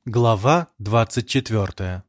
Глава 24.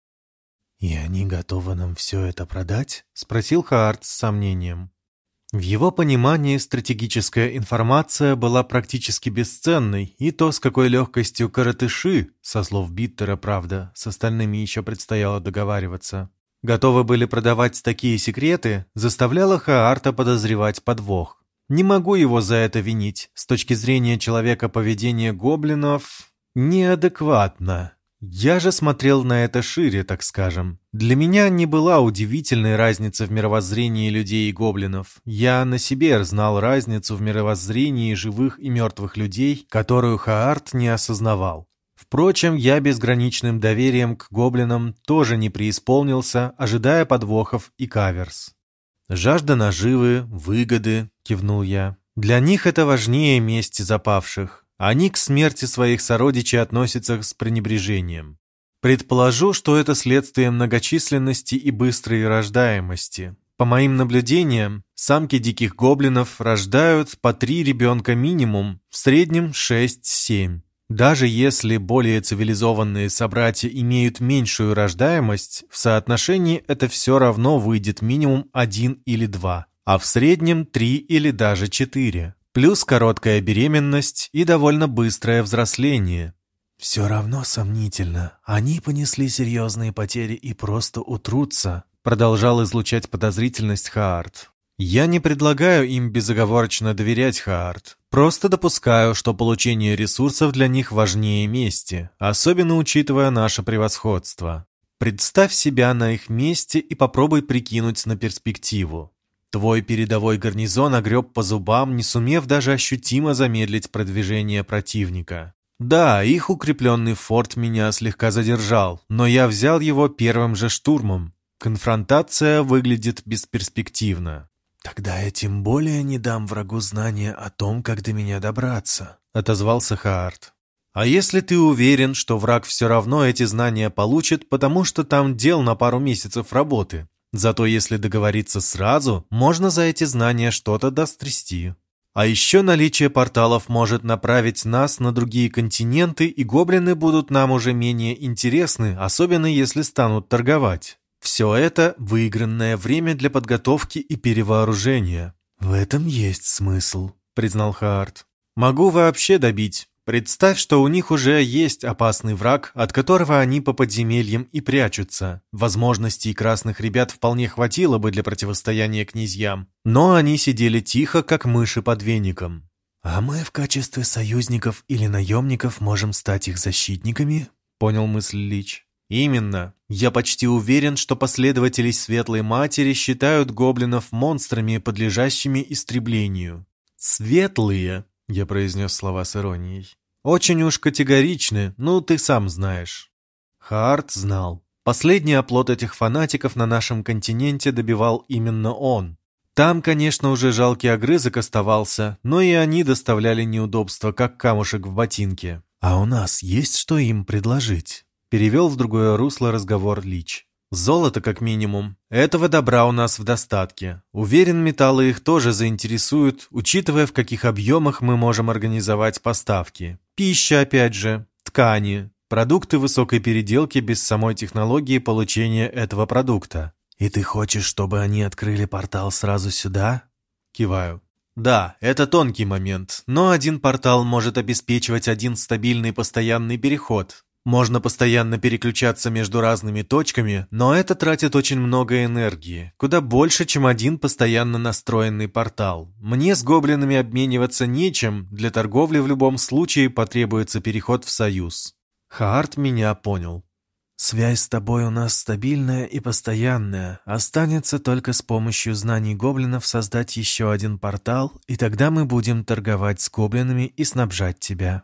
«И они готовы нам все это продать?» — спросил Хаарт с сомнением. В его понимании стратегическая информация была практически бесценной, и то, с какой легкостью коротыши, со слов Биттера, правда, с остальными еще предстояло договариваться, готовы были продавать такие секреты, заставляло Хаарта подозревать подвох. Не могу его за это винить. С точки зрения человека поведение гоблинов неадекватно. Я же смотрел на это шире, так скажем. Для меня не была удивительной разница в мировоззрении людей и гоблинов. Я на себе знал разницу в мировоззрении живых и мертвых людей, которую Хаарт не осознавал. Впрочем, я безграничным доверием к гоблинам тоже не преисполнился, ожидая подвохов и каверс. «Жажда наживы, выгоды», — кивнул я. «Для них это важнее мести запавших. Они к смерти своих сородичей относятся с пренебрежением. Предположу, что это следствие многочисленности и быстрой рождаемости. По моим наблюдениям, самки диких гоблинов рождают по 3 ребенка минимум, в среднем 6-7. Даже если более цивилизованные собратья имеют меньшую рождаемость, в соотношении это все равно выйдет минимум 1 или 2, а в среднем 3 или даже 4. Плюс короткая беременность и довольно быстрое взросление. «Все равно сомнительно. Они понесли серьезные потери и просто утрутся», продолжал излучать подозрительность Хаарт. «Я не предлагаю им безоговорочно доверять, Хаарт. Просто допускаю, что получение ресурсов для них важнее мести, особенно учитывая наше превосходство. Представь себя на их месте и попробуй прикинуть на перспективу. Твой передовой гарнизон огреб по зубам, не сумев даже ощутимо замедлить продвижение противника. Да, их укрепленный форт меня слегка задержал, но я взял его первым же штурмом. Конфронтация выглядит бесперспективно». «Тогда я тем более не дам врагу знания о том, как до меня добраться», — отозвался Хаарт. «А если ты уверен, что враг все равно эти знания получит, потому что там дел на пару месяцев работы? Зато если договориться сразу, можно за эти знания что-то дострясти. А еще наличие порталов может направить нас на другие континенты, и гоблины будут нам уже менее интересны, особенно если станут торговать. Все это выигранное время для подготовки и перевооружения». «В этом есть смысл», — признал Хаарт. «Могу вообще добить. Представь, что у них уже есть опасный враг, от которого они по подземельям и прячутся. Возможностей красных ребят вполне хватило бы для противостояния князьям. Но они сидели тихо, как мыши под веником». «А мы в качестве союзников или наемников можем стать их защитниками?» — понял мысль Лич. «Именно. Я почти уверен, что последователи Светлой Матери считают гоблинов монстрами, подлежащими истреблению». «Светлые», — я произнес слова с иронией, — «очень уж категоричны, ну ты сам знаешь». Хаарт знал. Последний оплот этих фанатиков на нашем континенте добивал именно он. Там, конечно, уже жалкий огрызок оставался, но и они доставляли неудобства, как камушек в ботинке. «А у нас есть что им предложить?» Перевел в другое русло разговор Лич. «Золото, как минимум. Этого добра у нас в достатке. Уверен, металлы их тоже заинтересуют, учитывая, в каких объемах мы можем организовать поставки. Пища, опять же, ткани, продукты высокой переделки без самой технологии получения этого продукта». «И ты хочешь, чтобы они открыли портал сразу сюда?» Киваю. «Да, это тонкий момент, но один портал может обеспечивать один стабильный постоянный переход». Можно постоянно переключаться между разными точками, но это тратит очень много энергии, куда больше, чем один постоянно настроенный портал. Мне с гоблинами обмениваться нечем, для торговли в любом случае потребуется переход в союз». Хаарт меня понял. «Связь с тобой у нас стабильная и постоянная. Останется только с помощью знаний гоблинов создать еще один портал, и тогда мы будем торговать с гоблинами и снабжать тебя».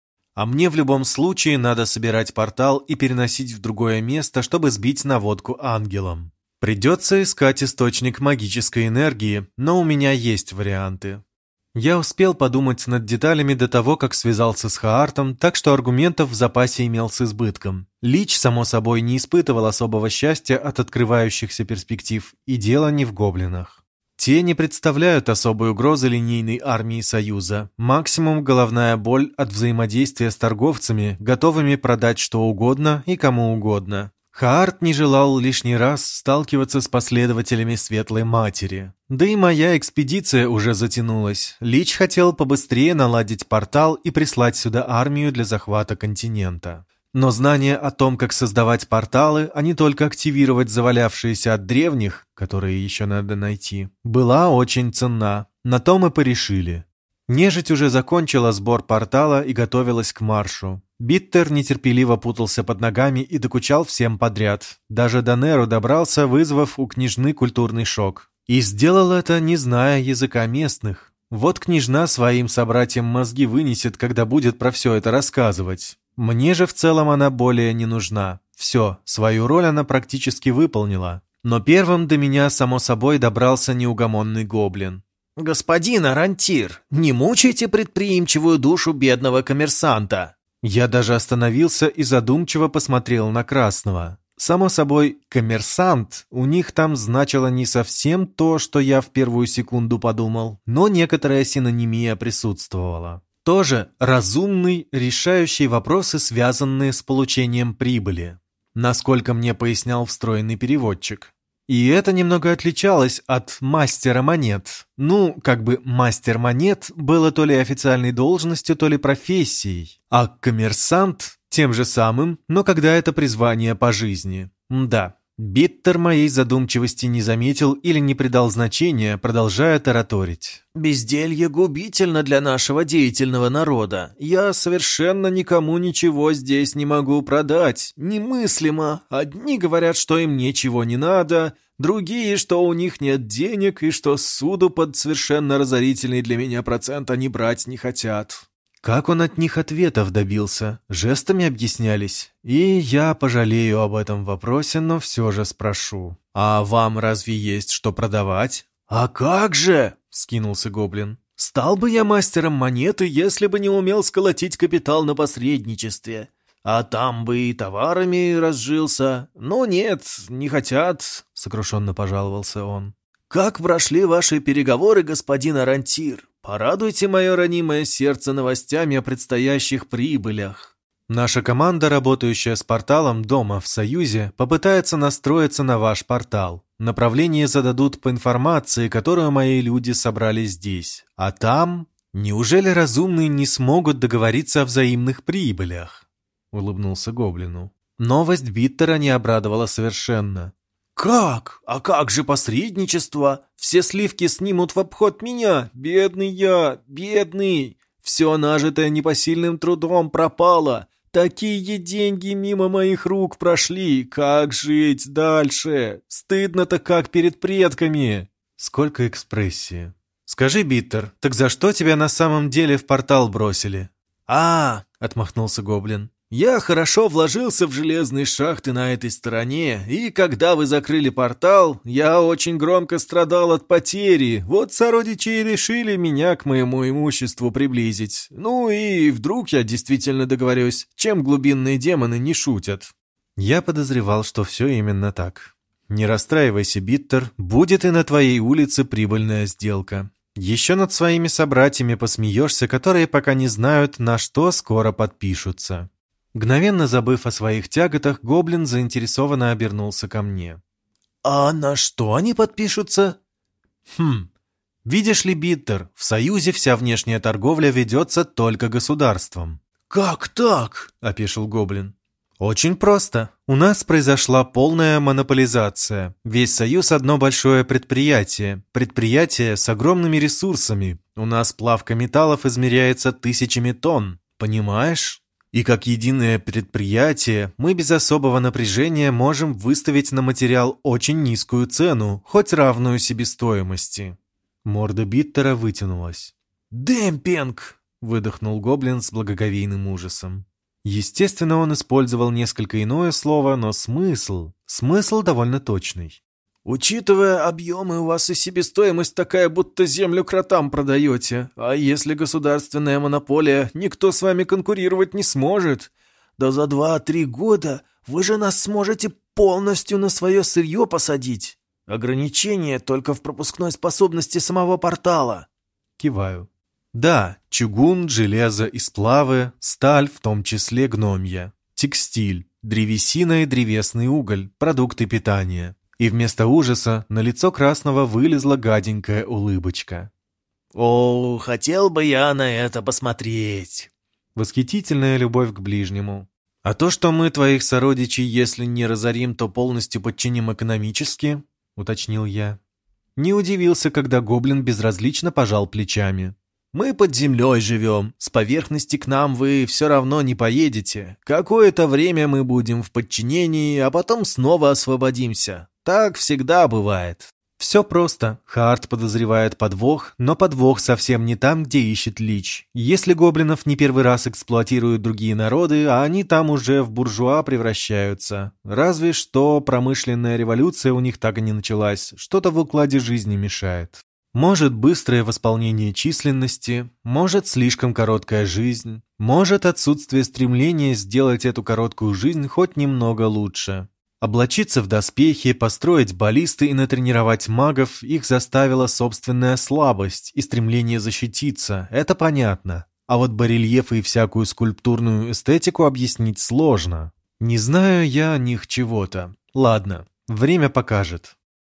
А мне в любом случае надо собирать портал и переносить в другое место, чтобы сбить наводку ангелам. Придется искать источник магической энергии, но у меня есть варианты. Я успел подумать над деталями до того, как связался с Хаартом, так что аргументов в запасе имел с избытком. Лич, само собой, не испытывал особого счастья от открывающихся перспектив, и дело не в гоблинах. Те не представляют особой угрозы линейной армии Союза. Максимум головная боль от взаимодействия с торговцами, готовыми продать что угодно и кому угодно. Хаарт не желал лишний раз сталкиваться с последователями Светлой Матери. Да и моя экспедиция уже затянулась. Лич хотел побыстрее наладить портал и прислать сюда армию для захвата континента. Но знание о том, как создавать порталы, а не только активировать завалявшиеся от древних, которые еще надо найти, была очень ценна. На то мы порешили. Нежить уже закончила сбор портала и готовилась к маршу. Биттер нетерпеливо путался под ногами и докучал всем подряд. Даже до Неру добрался, вызвав у княжны культурный шок. И сделал это, не зная языка местных. Вот княжна своим собратьям мозги вынесет, когда будет про все это рассказывать. Мне же в целом она более не нужна. Все, свою роль она практически выполнила. Но первым до меня, само собой, добрался неугомонный гоблин. «Господин Арантир, не мучайте предприимчивую душу бедного коммерсанта!» Я даже остановился и задумчиво посмотрел на Красного. Само собой, коммерсант у них там значило не совсем то, что я в первую секунду подумал, но некоторая синонимия присутствовала. Тоже разумный, решающий вопросы, связанные с получением прибыли. Насколько мне пояснял встроенный переводчик. И это немного отличалось от мастера монет. Ну, как бы мастер монет было то ли официальной должностью, то ли профессией. А коммерсант тем же самым, но когда это призвание по жизни. Да, Биттер моей задумчивости не заметил или не придал значения, продолжая тараторить. «Безделье губительно для нашего деятельного народа. Я совершенно никому ничего здесь не могу продать. Немыслимо. Одни говорят, что им ничего не надо, другие, что у них нет денег и что суду под совершенно разорительный для меня процент они брать не хотят». Как он от них ответов добился? Жестами объяснялись? И я пожалею об этом вопросе, но все же спрошу. «А вам разве есть что продавать?» «А как же?» — вскинулся гоблин. «Стал бы я мастером монеты, если бы не умел сколотить капитал на посредничестве. А там бы и товарами разжился. Но нет, не хотят», — сокрушенно пожаловался он. «Как прошли ваши переговоры, господин Арантир? Порадуйте мое ранимое сердце новостями о предстоящих прибылях». Наша команда, работающая с порталом дома в Союзе, попытается настроиться на ваш портал. Направление зададут по информации, которую мои люди собрали здесь. А там... Неужели разумные не смогут договориться о взаимных прибылях? Улыбнулся гоблину. Новость Биттера не обрадовала совершенно. «Как? А как же посредничество? Все сливки снимут в обход меня. Бедный я, бедный. Все нажитое непосильным трудом пропало. Такие деньги мимо моих рук прошли. Как жить дальше? Стыдно-то как перед предками». Сколько экспрессии. Скажи, Биттер, так за что тебя на самом деле в портал бросили? Отмахнулся гоблин. «Я хорошо вложился в железные шахты на этой стороне, и когда вы закрыли портал, я очень громко страдал от потери. Вот сородичи и решили меня к моему имуществу приблизить. Ну и вдруг я действительно договорюсь, чем глубинные демоны не шутят». Я подозревал, что все именно так. Не расстраивайся, Биттер, будет и на твоей улице прибыльная сделка. Еще над своими собратьями посмеешься, которые пока не знают, на что скоро подпишутся. Мгновенно забыв о своих тяготах, гоблин заинтересованно обернулся ко мне. «А на что они подпишутся?» Видишь ли, Биттер, в Союзе вся внешняя торговля ведется только государством. «Как так?» — опешил гоблин. Очень просто. У нас произошла полная монополизация. Весь Союз — одно большое предприятие. Предприятие с огромными ресурсами. У нас плавка металлов измеряется тысячами тонн. Понимаешь? И как единое предприятие мы без особого напряжения можем выставить на материал очень низкую цену, хоть равную себестоимости. Морда Биттера вытянулась. «Демпинг!» — выдохнул гоблин с благоговейным ужасом. Естественно, он использовал несколько иное слово, но смысл довольно точный. «Учитывая объемы, у вас и себестоимость такая, будто землю кротам продаете. А если государственная монополия, никто с вами конкурировать не сможет. Да за 2-3 года вы же нас сможете полностью на свое сырье посадить». Ограничение только в пропускной способности самого портала. Киваю. Да, чугун, железо и сплавы, сталь, в том числе гномья, текстиль, древесина и древесный уголь, продукты питания. И вместо ужаса на лицо Красного вылезла гаденькая улыбочка. «О, хотел бы я на это посмотреть!» Восхитительная любовь к ближнему. А то, что мы твоих сородичей, если не разорим, то полностью подчиним экономически, уточнил я. Не удивился, когда гоблин безразлично пожал плечами. «Мы под землей живем, с поверхности к нам вы все равно не поедете. Какое-то время мы будем в подчинении, а потом снова освободимся. Так всегда бывает». Все просто. Хаарт подозревает подвох, но подвох совсем не там, где ищет Лич. Если гоблинов не первый раз эксплуатируют другие народы, а они там уже в буржуа превращаются. Разве что промышленная революция у них так и не началась, что-то в укладе жизни мешает. Может, быстрое восполнение численности, может, слишком короткая жизнь, может, отсутствие стремления сделать эту короткую жизнь хоть немного лучше. Облачиться в доспехи, построить баллисты и натренировать магов их заставила собственная слабость и стремление защититься, это понятно. А вот барельефы и всякую скульптурную эстетику объяснить сложно. Не знаю я о них чего-то. Ладно, время покажет.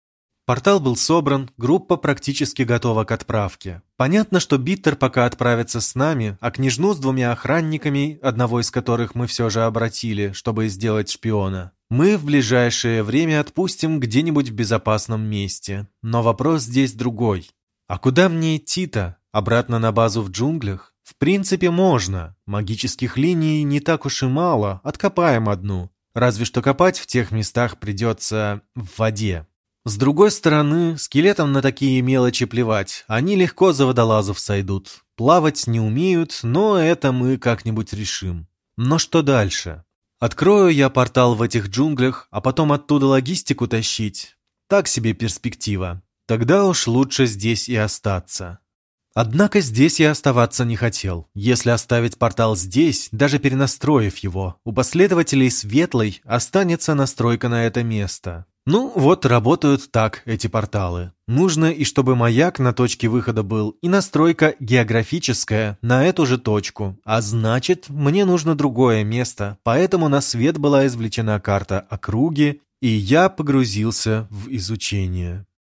Портал был собран, группа практически готова к отправке. Понятно, что Биттер пока отправится с нами, а княжну с 2 охранниками, одного из которых мы все же обратили, чтобы сделать шпиона, мы в ближайшее время отпустим где-нибудь в безопасном месте. Но вопрос здесь другой. А куда мне идти-то? Обратно на базу в джунглях? В принципе, можно. Магических линий не так уж и мало, откопаем одну. Разве что копать в тех местах придется в воде. С другой стороны, скелетам на такие мелочи плевать, они легко за водолазов сойдут. Плавать не умеют, но это мы как-нибудь решим. Но что дальше? Открою я портал в этих джунглях, а потом оттуда логистику тащить? Так себе перспектива. Тогда уж лучше здесь и остаться. Однако здесь я оставаться не хотел. Если оставить портал здесь, даже перенастроив его, у последователей Светлой останется настройка на это место. Ну, вот работают так эти порталы. Нужно и чтобы маяк на точке выхода был, и настройка географическая на эту же точку. А значит, мне нужно другое место, поэтому на свет была извлечена карта округи, и я погрузился в изучение.